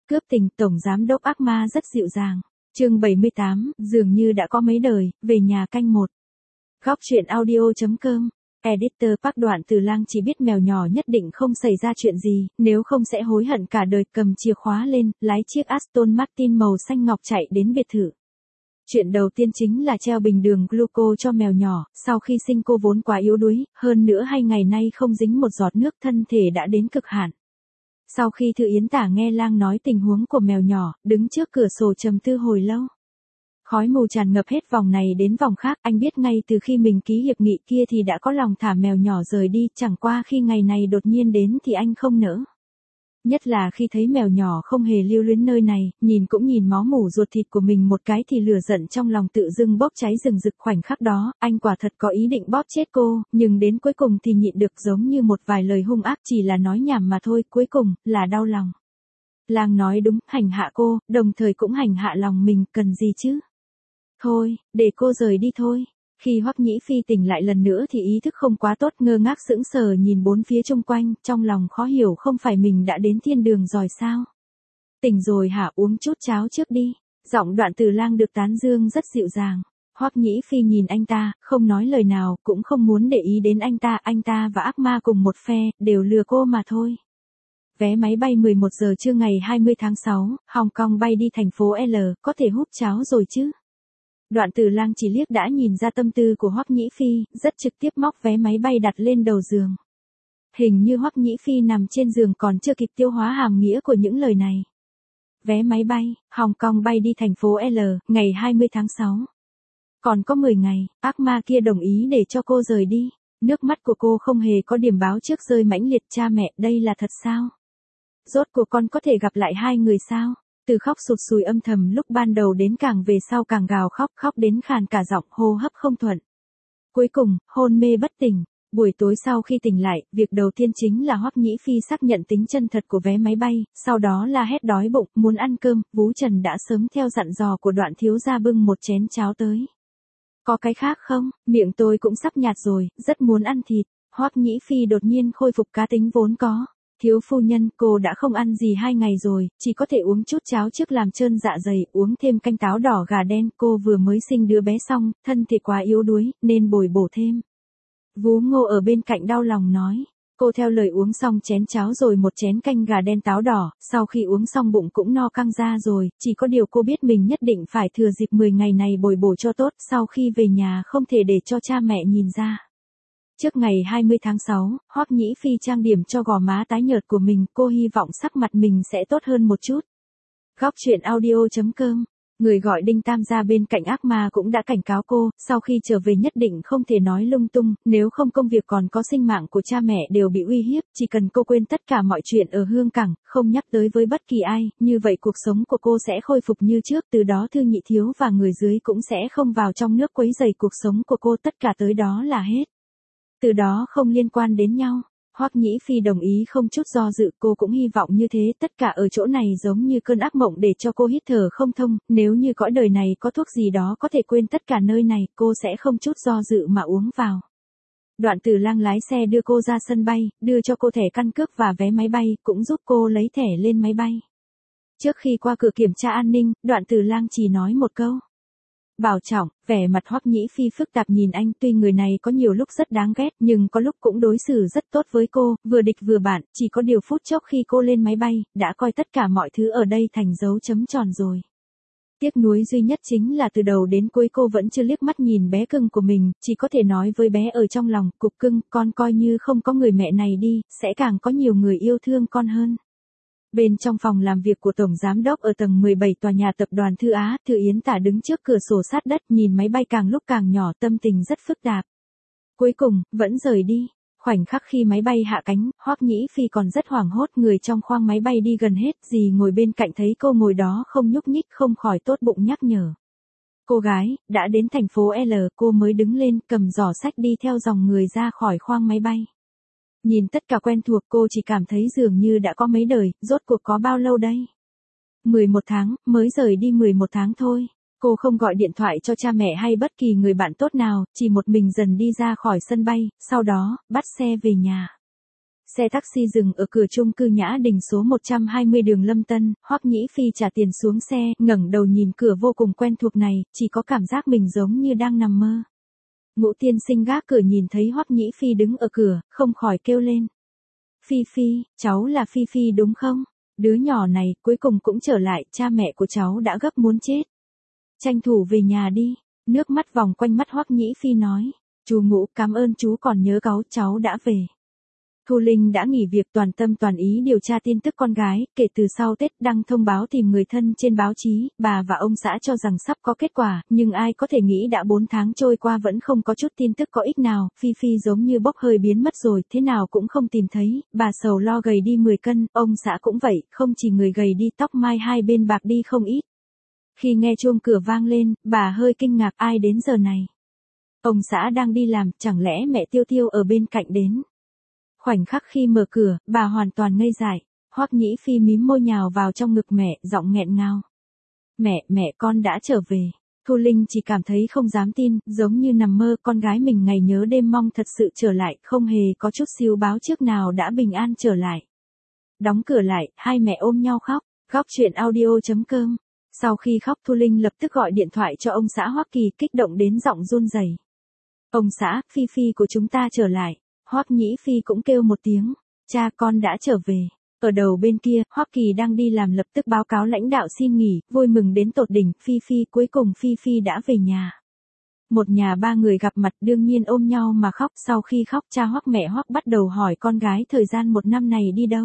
Cướp tình, Tổng Giám đốc ác ma rất dịu dàng. Chương 78, dường như đã có mấy đời, về nhà canh một. Góc truyện audio.com. Editor Park. Đoạn Từ Lang chỉ biết mèo nhỏ nhất định không xảy ra chuyện gì, nếu không sẽ hối hận cả đời. Cầm chìa khóa lên, lái chiếc Aston Martin màu xanh ngọc chạy đến biệt thự. Chuyện đầu tiên chính là treo bình đường gluco cho mèo nhỏ, sau khi sinh cô vốn quá yếu đuối, hơn nữa 2 ngày nay không dính một giọt nước, thân thể đã đến cực hạn. Sau khi Thư Yến Tả nghe Lang nói tình huống của mèo nhỏ, đứng trước cửa sổ trầm tư hồi lâu. Khói mù tràn ngập hết vòng này đến vòng khác, anh biết ngay từ khi mình ký hiệp nghị kia thì đã có lòng thả mèo nhỏ rời đi, chẳng qua khi ngày này đột nhiên đến thì anh không nỡ. Nhất là khi thấy mèo nhỏ không hề lưu luyến nơi này, nhìn cũng nhìn máu mủ ruột thịt của mình một cái thì lửa giận trong lòng tự dưng bốc cháy rừng rực. Khoảnh khắc đó, anh quả thật có ý định bóp chết cô, nhưng đến cuối cùng thì nhịn được, giống như một vài lời hung ác chỉ là nói nhảm mà thôi, cuối cùng là đau lòng. Lang nói đúng, hành hạ cô, đồng thời cũng hành hạ lòng mình, cần gì chứ? Thôi, để cô rời đi thôi. Khi Hoắc Nhĩ Phi tỉnh lại lần nữa thì ý thức không quá tốt, ngơ ngác sững sờ nhìn bốn phía xung quanh, trong lòng khó hiểu, không phải mình đã đến thiên đường rồi sao? Tỉnh rồi hả, uống chút cháo trước đi. Giọng Đoạn Từ Lang được tán dương rất dịu dàng. Hoắc Nhĩ Phi nhìn anh ta, không nói lời nào, cũng không muốn để ý đến anh ta và ác ma cùng một phe, đều lừa cô mà thôi. Vé máy bay 11 giờ trưa ngày 20 tháng 6, Hồng Kông bay đi thành phố L, có thể húp cháo rồi chứ? Đoạn Từ Lang chỉ liếc đã nhìn ra tâm tư của Hoắc Nhĩ Phi, rất trực tiếp móc vé máy bay đặt lên đầu giường. Hình như Hoắc Nhĩ Phi nằm trên giường còn chưa kịp tiêu hóa hàm nghĩa của những lời này. Vé máy bay, Hồng Kông bay đi thành phố L, ngày 20 tháng 6. Còn có 10 ngày, ác ma kia đồng ý để cho cô rời đi. Nước mắt của cô không hề có điểm báo trước rơi mãnh liệt. Cha mẹ, đây là thật sao? Rốt cuộc con có thể gặp lại hai người sao? Từ khóc sụt sùi âm thầm lúc ban đầu đến càng về sau càng gào khóc, khóc đến khàn cả giọng, hô hấp không thuận. Cuối cùng, hôn mê bất tỉnh. Buổi tối sau khi tỉnh lại, việc đầu tiên chính là Hoắc Nhĩ Phi xác nhận tính chân thật của vé máy bay, sau đó là hét đói bụng, muốn ăn cơm. Vú Trần đã sớm theo dặn dò của Đoạn thiếu gia bưng một chén cháo tới. Có cái khác không? Miệng tôi cũng sắp nhạt rồi, rất muốn ăn thịt. Hoắc Nhĩ Phi đột nhiên khôi phục cá tính vốn có. Thiếu phu nhân, cô đã không ăn gì 2 ngày rồi, chỉ có thể uống chút cháo trước làm trơn dạ dày, uống thêm canh táo đỏ gà đen. Cô vừa mới sinh đứa bé xong, thân thể quá yếu đuối, nên bồi bổ thêm. Vú Ngô ở bên cạnh đau lòng nói. Cô theo lời uống xong chén cháo rồi một chén canh gà đen táo đỏ, sau khi uống xong bụng cũng no căng ra rồi, chỉ có điều cô biết mình nhất định phải thừa dịp 10 ngày này bồi bổ cho tốt, sau khi về nhà không thể để cho cha mẹ nhìn ra. Trước ngày 20 tháng 6, Hoắc Nhĩ Phi trang điểm cho gò má tái nhợt của mình, cô hy vọng sắc mặt mình sẽ tốt hơn một chút. Góc truyện audio.com. Người gọi Đinh Tam gia bên cạnh ác ma cũng đã cảnh cáo cô, sau khi trở về nhất định không thể nói lung tung, nếu không công việc còn có sinh mạng của cha mẹ đều bị uy hiếp, chỉ cần cô quên tất cả mọi chuyện ở Hương Cảng, không nhắc tới với bất kỳ ai, như vậy cuộc sống của cô sẽ khôi phục như trước, từ đó Thư Nhị Thiếu và người dưới cũng sẽ không vào trong nước quấy rầy cuộc sống của cô, tất cả tới đó là hết. Từ đó không liên quan đến nhau. Hoắc Nhĩ Phi đồng ý không chút do dự, cô cũng hy vọng như thế, tất cả ở chỗ này giống như cơn ác mộng để cho cô hít thở không thông, nếu như cõi đời này có thuốc gì đó có thể quên tất cả nơi này, cô sẽ không chút do dự mà uống vào. Đoạn Từ Lang lái xe đưa cô ra sân bay, đưa cho cô thẻ căn cước và vé máy bay, cũng giúp cô lấy thẻ lên máy bay. Trước khi qua cửa kiểm tra an ninh, Đoạn Từ Lang chỉ nói một câu. Bảo trọng. Vẻ mặt Hoắc Nhĩ Phi phức tạp nhìn anh, tuy người này có nhiều lúc rất đáng ghét nhưng có lúc cũng đối xử rất tốt với cô, vừa địch vừa bạn, chỉ có điều phút chốc khi cô lên máy bay, đã coi tất cả mọi thứ ở đây thành dấu chấm tròn rồi. Tiếc nuối duy nhất chính là từ đầu đến cuối cô vẫn chưa liếc mắt nhìn bé cưng của mình, chỉ có thể nói với bé ở trong lòng, cục cưng, con coi như không có người mẹ này đi, sẽ càng có nhiều người yêu thương con hơn. Bên trong phòng làm việc của Tổng Giám đốc ở tầng 17 tòa nhà tập đoàn Thư Á, Thư Yến Tả đứng trước cửa sổ sát đất nhìn máy bay càng lúc càng nhỏ, tâm tình rất phức tạp. Cuối cùng, vẫn rời đi. Khoảnh khắc khi máy bay hạ cánh, Hoắc Nhĩ Phi còn rất hoảng hốt, người trong khoang máy bay đi gần hết, dì ngồi bên cạnh thấy cô ngồi đó không nhúc nhích không khỏi tốt bụng nhắc nhở. Cô gái, đã đến thành phố L, cô mới đứng lên, cầm giỏ sách đi theo dòng người ra khỏi khoang máy bay. Nhìn tất cả quen thuộc, cô chỉ cảm thấy dường như đã có mấy đời, rốt cuộc có bao lâu đây? 11 tháng, mới rời đi 11 tháng thôi. Cô không gọi điện thoại cho cha mẹ hay bất kỳ người bạn tốt nào, chỉ một mình dần đi ra khỏi sân bay, sau đó, bắt xe về nhà. Xe taxi dừng ở cửa chung cư Nhã Đình số 120 đường Lâm Tân, Hoắc Nhĩ Phi trả tiền xuống xe, ngẩng đầu nhìn cửa vô cùng quen thuộc này, chỉ có cảm giác mình giống như đang nằm mơ. Ngũ tiên sinh gác cửa nhìn thấy Hoắc Nhĩ Phi đứng ở cửa, không khỏi kêu lên. Phi Phi, cháu là Phi Phi đúng không? Đứa nhỏ này cuối cùng cũng trở lại, cha mẹ của cháu đã gấp muốn chết. Tranh thủ về nhà đi, nước mắt vòng quanh mắt Hoắc Nhĩ Phi nói. Chú Ngũ, cảm ơn chú còn nhớ cáu, cháu đã về. Thu Linh đã nghỉ việc toàn tâm toàn ý điều tra tin tức con gái, kể từ sau Tết đăng thông báo tìm người thân trên báo chí, bà và ông xã cho rằng sắp có kết quả, nhưng ai có thể nghĩ đã 4 tháng trôi qua vẫn không có chút tin tức có ích nào, Phi Phi giống như bốc hơi biến mất rồi, thế nào cũng không tìm thấy, bà sầu lo gầy đi 10 cân, ông xã cũng vậy, không chỉ người gầy đi tóc mai hai bên bạc đi không ít. Khi nghe chuông cửa vang lên, bà hơi kinh ngạc ai đến giờ này. Ông xã đang đi làm, chẳng lẽ mẹ Tiêu Tiêu ở bên cạnh đến. Khoảnh khắc khi mở cửa, bà hoàn toàn ngây dại. Hoắc Nhĩ Phi mím môi nhào vào trong ngực mẹ, giọng nghẹn ngào. Mẹ con đã trở về. Thu Linh chỉ cảm thấy không dám tin, giống như nằm mơ, con gái mình ngày nhớ đêm mong thật sự trở lại, không hề có chút siêu báo trước nào đã bình an trở lại. Đóng cửa lại, hai mẹ ôm nhau khóc. Góc chuyện audio.com. Sau khi khóc Thu Linh lập tức gọi điện thoại cho ông xã Hoắc Kỳ, kích động đến giọng run rẩy. Ông xã, Phi Phi của chúng ta trở lại. Hoắc Nhĩ Phi cũng kêu một tiếng, cha con đã trở về. Ở đầu bên kia, Hoắc Kỳ đang đi làm lập tức báo cáo lãnh đạo xin nghỉ, vui mừng đến tột đỉnh, Phi Phi cuối cùng Phi Phi đã về nhà. Một nhà ba người gặp mặt đương nhiên ôm nhau mà khóc, sau khi khóc cha Hoắc mẹ Hoắc bắt đầu hỏi con gái thời gian 1 năm này đi đâu.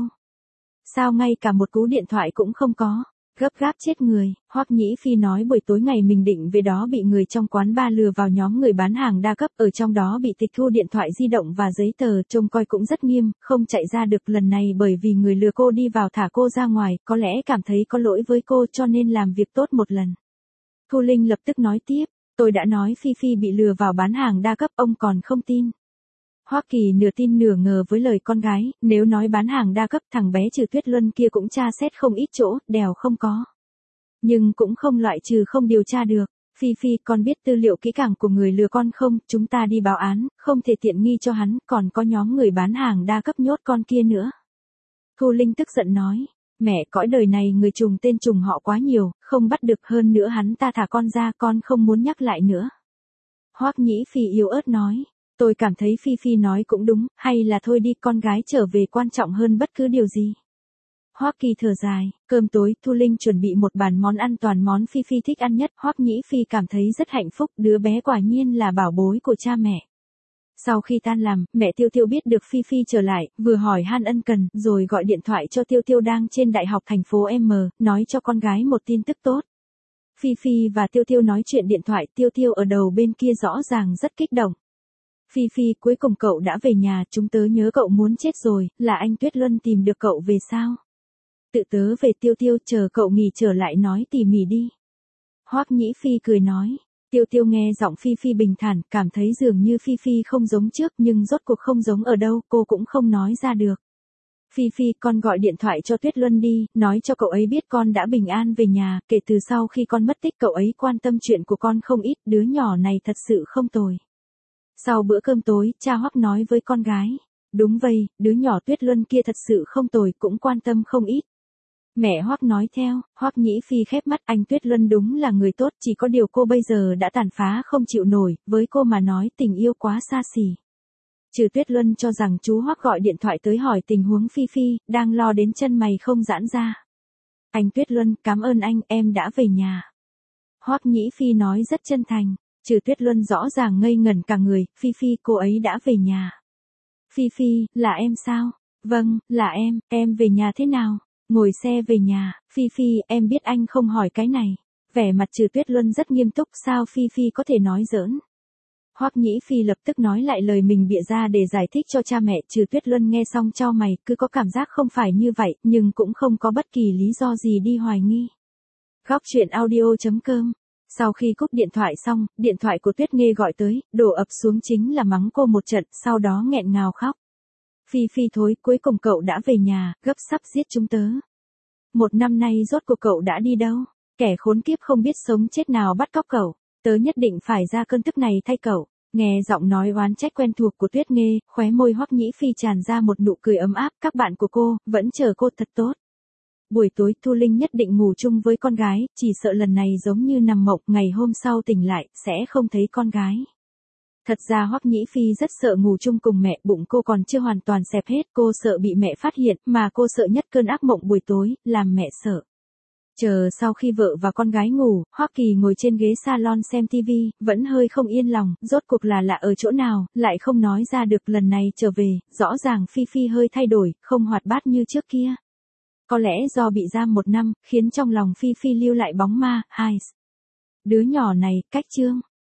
Sao ngay cả một cú điện thoại cũng không có. Gấp gáp chết người, Hoắc Nhĩ Phi nói buổi tối ngày mình định về đó bị người trong quán bar lừa vào nhóm người bán hàng đa cấp, ở trong đó bị tịch thu điện thoại di động và giấy tờ, trông coi cũng rất nghiêm, không chạy ra được lần này bởi vì người lừa cô đi vào thả cô ra ngoài, có lẽ cảm thấy có lỗi với cô cho nên làm việc tốt một lần. Thu Linh lập tức nói tiếp, tôi đã nói Phi Phi bị lừa vào bán hàng đa cấp, ông còn không tin. Hoắc Kỳ nửa tin nửa ngờ với lời con gái, nếu nói bán hàng đa cấp thằng bé Trừ Tuyết Luân kia cũng tra xét không ít chỗ, đèo không có. Nhưng cũng không loại trừ không điều tra được. Phi Phi, con biết tư liệu kỹ càng của người lừa con không, chúng ta đi báo án, không thể tiện nghi cho hắn, còn có nhóm người bán hàng đa cấp nhốt con kia nữa. Thu Linh tức giận nói, mẹ cõi đời này người trùng tên trùng họ quá nhiều, không bắt được hơn nữa hắn ta thả con ra con không muốn nhắc lại nữa. Hoắc Nhĩ Phi yếu ớt nói. Tôi cảm thấy Phi Phi nói cũng đúng, hay là thôi đi con gái trở về quan trọng hơn bất cứ điều gì. Hoắc Kỳ thở dài, cơm tối, Thu Linh chuẩn bị một bàn món ăn toàn món Phi Phi thích ăn nhất, Hoắc Nhĩ Phi cảm thấy rất hạnh phúc, đứa bé quả nhiên là bảo bối của cha mẹ. Sau khi tan làm, mẹ Tiêu Tiêu biết được Phi Phi trở lại, vừa hỏi han ân cần, rồi gọi điện thoại cho Tiêu Tiêu đang trên đại học thành phố M, nói cho con gái một tin tức tốt. Phi Phi và Tiêu Tiêu nói chuyện điện thoại, Tiêu Tiêu ở đầu bên kia rõ ràng rất kích động. Phi Phi, cuối cùng cậu đã về nhà, chúng tớ nhớ cậu muốn chết rồi, là anh Tuyết Luân tìm được cậu về sao? Tự tớ về. Tiêu Tiêu, chờ cậu nghỉ trở lại nói tỉ mỉ đi. Hoắc Nhĩ Phi cười nói. Tiêu Tiêu nghe giọng Phi Phi bình thản, cảm thấy dường như Phi Phi không giống trước nhưng rốt cuộc không giống ở đâu, cô cũng không nói ra được. Phi Phi, con gọi điện thoại cho Tuyết Luân đi, nói cho cậu ấy biết con đã bình an về nhà, kể từ sau khi con mất tích cậu ấy quan tâm chuyện của con không ít, đứa nhỏ này thật sự không tồi. Sau bữa cơm tối, cha Hoắc nói với con gái. Đúng vậy, đứa nhỏ Tuyết Luân kia thật sự không tồi, cũng quan tâm không ít. Mẹ Hoắc nói theo, Hoắc Nhĩ Phi khép mắt, anh Tuyết Luân đúng là người tốt, chỉ có điều cô bây giờ đã tàn phá không chịu nổi, với cô mà nói tình yêu quá xa xỉ. Trừ Tuyết Luân cho rằng chú Hoắc gọi điện thoại tới hỏi tình huống Phi Phi, đang lo đến chân mày không giãn ra. Anh Tuyết Luân, cảm ơn anh, em đã về nhà. Hoắc Nhĩ Phi nói rất chân thành. Trừ Tuyết Luân rõ ràng ngây ngẩn cả người, Phi Phi, cô ấy đã về nhà. Phi Phi, là em sao? Vâng, là em về nhà thế nào? Ngồi xe về nhà. Phi Phi, em biết anh không hỏi cái này. Vẻ mặt Trừ Tuyết Luân rất nghiêm túc, sao Phi Phi có thể nói giỡn? Hoắc Nhĩ Phi lập tức nói lại lời mình bịa ra để giải thích cho cha mẹ. Trừ Tuyết Luân nghe xong chau mày, cứ có cảm giác không phải như vậy, nhưng cũng không có bất kỳ lý do gì đi hoài nghi. Góc chuyện audio.com. Sau khi cúp điện thoại xong, điện thoại của Tuyết Nghê gọi tới, đổ ập xuống chính là mắng cô một trận, sau đó nghẹn ngào khóc. Phi Phi thối, cuối cùng cậu đã về nhà, gấp sắp giết chúng tớ. 1 năm nay rốt cuộc cậu đã đi đâu? Kẻ khốn kiếp không biết sống chết nào bắt cóc cậu, tớ nhất định phải ra cơn tức này thay cậu. Nghe giọng nói oán trách quen thuộc của Tuyết Nghê, khóe môi Hoắc Nhĩ Phi tràn ra một nụ cười ấm áp, các bạn của cô, vẫn chờ cô thật tốt. Buổi tối Thu Linh nhất định ngủ chung với con gái, chỉ sợ lần này giống như nằm mộng, ngày hôm sau tỉnh lại, sẽ không thấy con gái. Thật ra Hoắc Nhĩ Phi rất sợ ngủ chung cùng mẹ, bụng cô còn chưa hoàn toàn xẹp hết, cô sợ bị mẹ phát hiện, mà cô sợ nhất cơn ác mộng buổi tối, làm mẹ sợ. Chờ sau khi vợ và con gái ngủ, Hoắc Kỳ ngồi trên ghế salon xem TV, vẫn hơi không yên lòng, rốt cuộc là lạ ở chỗ nào, lại không nói ra được. Lần này trở về, rõ ràng Phi Phi hơi thay đổi, không hoạt bát như trước kia. Có lẽ do bị giam 1 năm, khiến trong lòng Phi Phi lưu lại bóng ma, Đứa nhỏ này, cách Trương